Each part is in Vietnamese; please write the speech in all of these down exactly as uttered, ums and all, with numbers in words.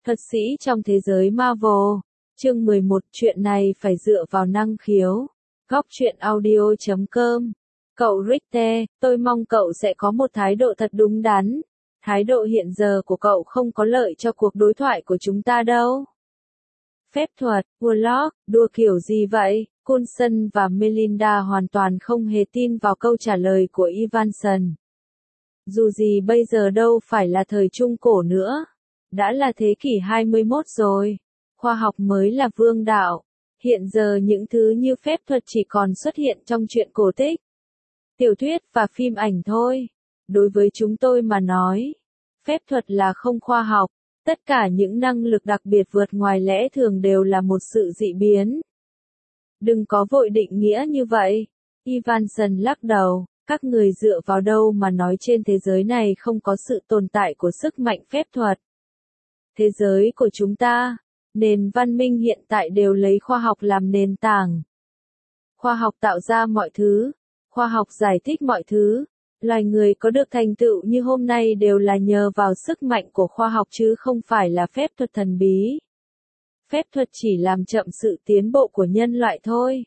Thuật sĩ trong thế giới Marvel. Chương mười một, chuyện này phải dựa vào năng khiếu. Góc truyện audio chấm com. Cậu Richter, tôi mong cậu sẽ có một thái độ thật đúng đắn. Thái độ hiện giờ của cậu không có lợi cho cuộc đối thoại của chúng ta đâu. Phép thuật, Warlock, đùa kiểu gì vậy? Coulson và Melinda hoàn toàn không hề tin vào câu trả lời của Evanson. Dù gì bây giờ đâu phải là thời Trung Cổ nữa. Đã là thế kỷ hai mươi mốt rồi. Khoa học mới là vương đạo. Hiện giờ những thứ như phép thuật chỉ còn xuất hiện trong truyện cổ tích, tiểu thuyết và phim ảnh thôi. Đối với chúng tôi mà nói, phép thuật là không khoa học. Tất cả những năng lực đặc biệt vượt ngoài lẽ thường đều là một sự dị biến. Đừng có vội định nghĩa như vậy. Evanson lắc đầu. Các người dựa vào đâu mà nói trên thế giới này không có sự tồn tại của sức mạnh phép thuật? Thế giới của chúng ta, nền văn minh hiện tại đều lấy khoa học làm nền tảng. Khoa học tạo ra mọi thứ, khoa học giải thích mọi thứ. Loài người có được thành tựu như hôm nay đều là nhờ vào sức mạnh của khoa học chứ không phải là phép thuật thần bí. Phép thuật chỉ làm chậm sự tiến bộ của nhân loại thôi.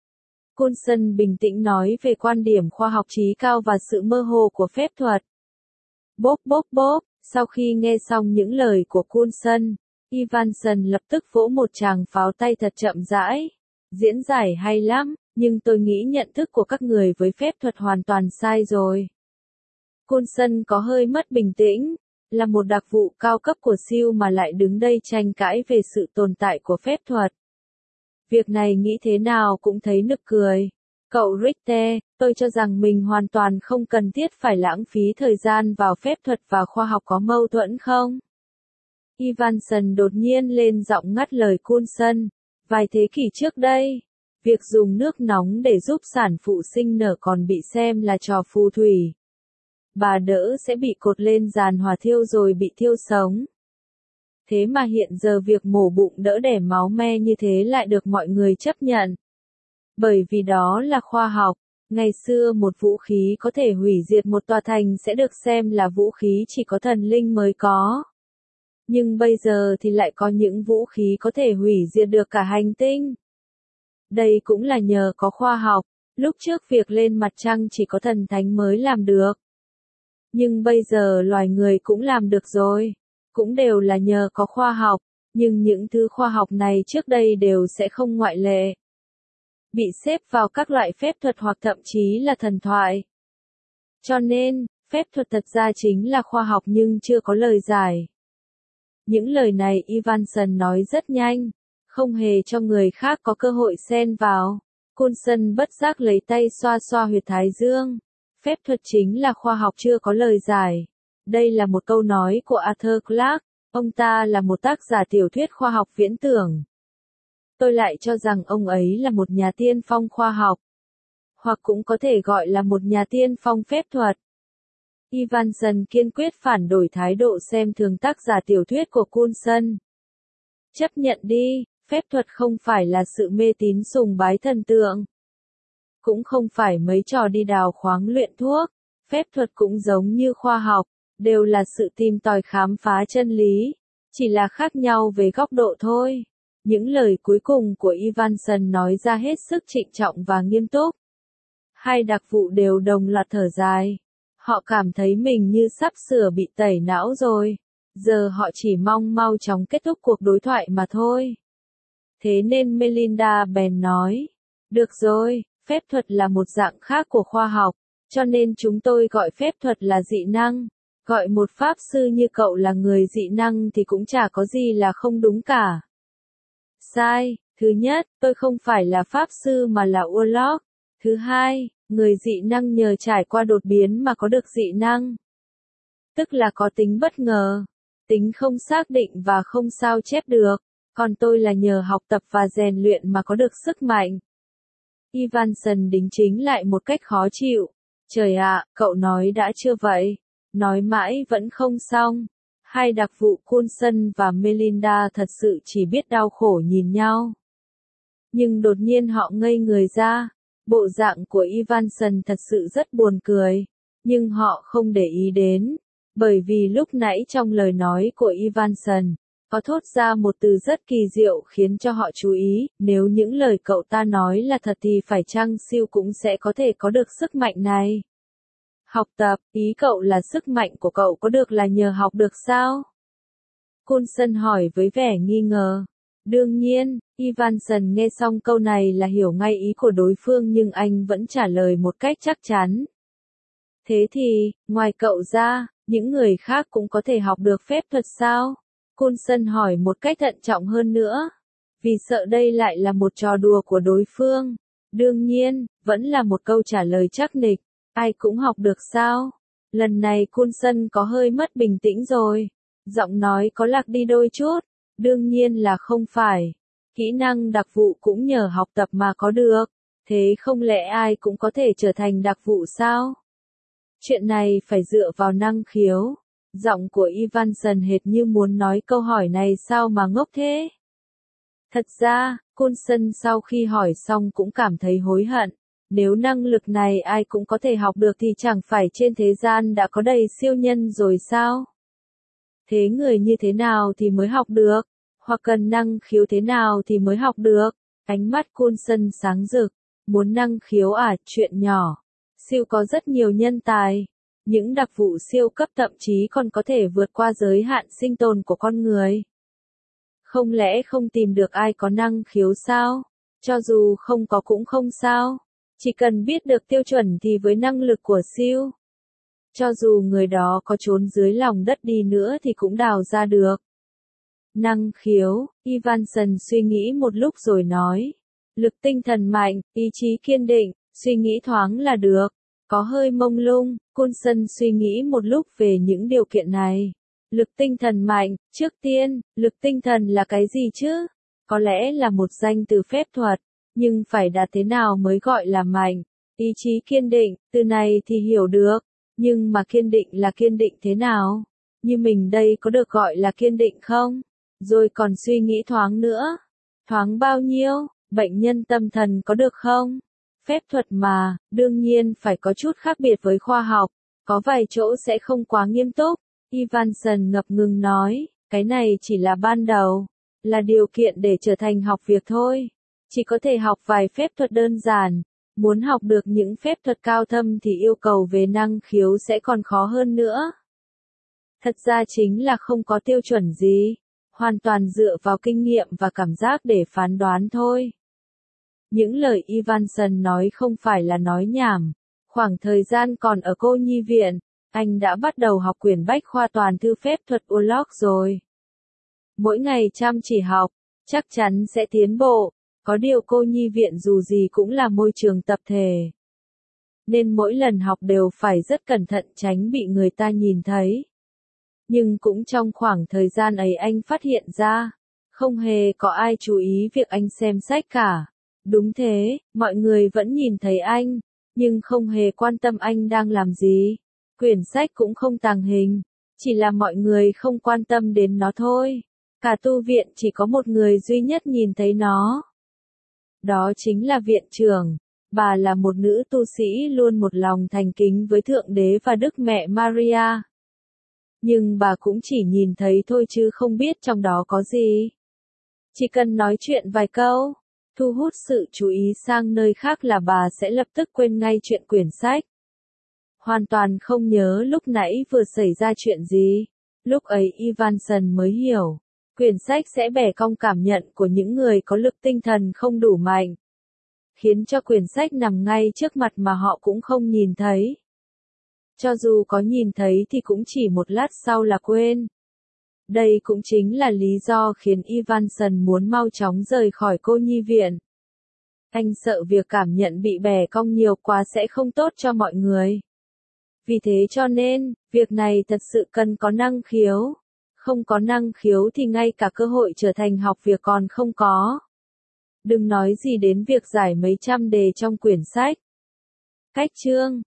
Coulson bình tĩnh nói về quan điểm khoa học trí cao và sự mơ hồ của phép thuật. Bốp bốp bốp, sau khi nghe xong những lời của Coulson, Evanson lập tức vỗ một tràng pháo tay thật chậm rãi. Diễn giải hay lắm, nhưng tôi nghĩ nhận thức của các người với phép thuật hoàn toàn sai rồi. Coulson có hơi mất bình tĩnh, là một đặc vụ cao cấp của siêu mà lại đứng đây tranh cãi về sự tồn tại của phép thuật. Việc này nghĩ thế nào cũng thấy nực cười. Cậu Richter, tôi cho rằng mình hoàn toàn không cần thiết phải lãng phí thời gian vào phép thuật và khoa học có mâu thuẫn không? Evanson đột nhiên lên giọng ngắt lời Coulson. Vài thế kỷ trước đây, việc dùng nước nóng để giúp sản phụ sinh nở còn bị xem là trò phù thủy. Bà đỡ sẽ bị cột lên giàn hỏa thiêu rồi bị thiêu sống. Thế mà hiện giờ việc mổ bụng đỡ đẻ máu me như thế lại được mọi người chấp nhận. Bởi vì đó là khoa học. Ngày xưa một vũ khí có thể hủy diệt một tòa thành sẽ được xem là vũ khí chỉ có thần linh mới có. Nhưng bây giờ thì lại có những vũ khí có thể hủy diệt được cả hành tinh. Đây cũng là nhờ có khoa học. Lúc trước việc lên mặt trăng chỉ có thần thánh mới làm được. Nhưng bây giờ loài người cũng làm được rồi. Cũng đều là nhờ có khoa học. Nhưng những thứ khoa học này trước đây đều sẽ không ngoại lệ. Bị xếp vào các loại phép thuật hoặc thậm chí là thần thoại. Cho nên, phép thuật thật ra chính là khoa học nhưng chưa có lời giải. Những lời này Evanson nói rất nhanh, không hề cho người khác có cơ hội xen vào. Coulson bất giác lấy tay xoa xoa huyệt thái dương. Phép thuật chính là khoa học chưa có lời giải. Đây là một câu nói của Arthur Clarke, ông ta là một tác giả tiểu thuyết khoa học viễn tưởng. Tôi lại cho rằng ông ấy là một nhà tiên phong khoa học, hoặc cũng có thể gọi là một nhà tiên phong phép thuật. Evanson kiên quyết phản đổi thái độ xem thường tác giả tiểu thuyết của Coulson. Chấp nhận đi, phép thuật không phải là sự mê tín sùng bái thần tượng. Cũng không phải mấy trò đi đào khoáng luyện thuốc. Phép thuật cũng giống như khoa học, đều là sự tìm tòi khám phá chân lý. Chỉ là khác nhau về góc độ thôi. Những lời cuối cùng của Evanson nói ra hết sức trịnh trọng và nghiêm túc. Hai đặc vụ đều đồng loạt thở dài. Họ cảm thấy mình như sắp sửa bị tẩy não rồi. Giờ họ chỉ mong mau chóng kết thúc cuộc đối thoại mà thôi. Thế nên Melinda bèn nói. Được rồi, phép thuật là một dạng khác của khoa học. Cho nên chúng tôi gọi phép thuật là dị năng. Gọi một pháp sư như cậu là người dị năng thì cũng chả có gì là không đúng cả. Sai, thứ nhất, tôi không phải là pháp sư mà là Warlock. Thứ hai, người dị năng nhờ trải qua đột biến mà có được dị năng. Tức là có tính bất ngờ, tính không xác định và không sao chép được. Còn tôi là nhờ học tập và rèn luyện mà có được sức mạnh. Evanson đính chính lại một cách khó chịu. Trời ạ, cậu nói đã chưa vậy? Nói mãi vẫn không xong. Hai đặc vụ Coulson và Melinda thật sự chỉ biết đau khổ nhìn nhau. Nhưng đột nhiên họ ngây người ra. Bộ dạng của Evanson thật sự rất buồn cười. Nhưng họ không để ý đến. Bởi vì lúc nãy trong lời nói của Evanson, có thốt ra một từ rất kỳ diệu khiến cho họ chú ý, nếu những lời cậu ta nói là thật thì phải chăng Siêu cũng sẽ có thể có được sức mạnh này? Học tập, ý cậu là sức mạnh của cậu có được là nhờ học được sao? Coulson hỏi với vẻ nghi ngờ. Đương nhiên, Evanson nghe xong câu này là hiểu ngay ý của đối phương nhưng anh vẫn trả lời một cách chắc chắn. Thế thì, ngoài cậu ra, những người khác cũng có thể học được phép thuật sao? Coulson hỏi một cách thận trọng hơn nữa. Vì sợ đây lại là một trò đùa của đối phương. Đương nhiên, vẫn là một câu trả lời chắc nịch. Ai cũng học được sao? Lần này Coulson có hơi mất bình tĩnh rồi. Giọng nói có lạc đi đôi chút. Đương nhiên là không phải. Kỹ năng đặc vụ cũng nhờ học tập mà có được. Thế không lẽ ai cũng có thể trở thành đặc vụ sao? Chuyện này phải dựa vào năng khiếu. Giọng của Evanson hệt như muốn nói câu hỏi này sao mà ngốc thế? Thật ra, Coulson sau khi hỏi xong cũng cảm thấy hối hận. Nếu năng lực này ai cũng có thể học được thì chẳng phải trên thế gian đã có đầy siêu nhân rồi sao? Thế người như thế nào thì mới học được? Hoặc cần năng khiếu thế nào thì mới học được? Ánh mắt Coulson sáng rực. Muốn năng khiếu à, chuyện nhỏ. Siêu có rất nhiều nhân tài. Những đặc vụ siêu cấp thậm chí còn có thể vượt qua giới hạn sinh tồn của con người. Không lẽ không tìm được ai có năng khiếu sao? Cho dù không có cũng không sao. Chỉ cần biết được tiêu chuẩn thì với năng lực của siêu. Cho dù người đó có trốn dưới lòng đất đi nữa thì cũng đào ra được. Năng khiếu, Evanson suy nghĩ một lúc rồi nói. Lực tinh thần mạnh, ý chí kiên định, suy nghĩ thoáng là được. Có hơi mông lung, Coulson suy nghĩ một lúc về những điều kiện này. Lực tinh thần mạnh, trước tiên, lực tinh thần là cái gì chứ? Có lẽ là một danh từ phép thuật, nhưng phải đạt thế nào mới gọi là mạnh? Ý chí kiên định, từ này thì hiểu được, nhưng mà kiên định là kiên định thế nào? Như mình đây có được gọi là kiên định không? Rồi còn suy nghĩ thoáng nữa. Thoáng bao nhiêu? Bệnh nhân tâm thần có được không? Phép thuật mà, đương nhiên phải có chút khác biệt với khoa học, có vài chỗ sẽ không quá nghiêm túc. Evanson ngập ngừng nói, cái này chỉ là ban đầu, là điều kiện để trở thành học việc thôi. Chỉ có thể học vài phép thuật đơn giản, muốn học được những phép thuật cao thâm thì yêu cầu về năng khiếu sẽ còn khó hơn nữa. Thật ra chính là không có tiêu chuẩn gì, hoàn toàn dựa vào kinh nghiệm và cảm giác để phán đoán thôi. Những lời Evanson nói không phải là nói nhảm. Khoảng thời gian còn ở cô nhi viện, anh đã bắt đầu học quyển bách khoa toàn thư phép thuật Urlock rồi. Mỗi ngày chăm chỉ học, chắc chắn sẽ tiến bộ. Có điều cô nhi viện dù gì cũng là môi trường tập thể. Nên mỗi lần học đều phải rất cẩn thận tránh bị người ta nhìn thấy. Nhưng cũng trong khoảng thời gian ấy anh phát hiện ra, không hề có ai chú ý việc anh xem sách cả. Đúng thế, mọi người vẫn nhìn thấy anh, nhưng không hề quan tâm anh đang làm gì. Quyển sách cũng không tàng hình, chỉ là mọi người không quan tâm đến nó thôi. Cả tu viện chỉ có một người duy nhất nhìn thấy nó. Đó chính là viện trưởng. Bà là một nữ tu sĩ luôn một lòng thành kính với Thượng Đế và Đức Mẹ Maria. Nhưng bà cũng chỉ nhìn thấy thôi chứ không biết trong đó có gì. Chỉ cần nói chuyện vài câu, thu hút sự chú ý sang nơi khác là bà sẽ lập tức quên ngay chuyện quyển sách. Hoàn toàn không nhớ lúc nãy vừa xảy ra chuyện gì. Lúc ấy Evanson mới hiểu, quyển sách sẽ bẻ cong cảm nhận của những người có lực tinh thần không đủ mạnh, khiến cho quyển sách nằm ngay trước mặt mà họ cũng không nhìn thấy. Cho dù có nhìn thấy thì cũng chỉ một lát sau là quên. Đây cũng chính là lý do khiến Evanson muốn mau chóng rời khỏi cô nhi viện. Anh sợ việc cảm nhận bị bẻ cong nhiều quá sẽ không tốt cho mọi người. Vì thế cho nên, việc này thật sự cần có năng khiếu. Không có năng khiếu thì ngay cả cơ hội trở thành học việc còn không có. Đừng nói gì đến việc giải mấy trăm đề trong quyển sách. Cách chương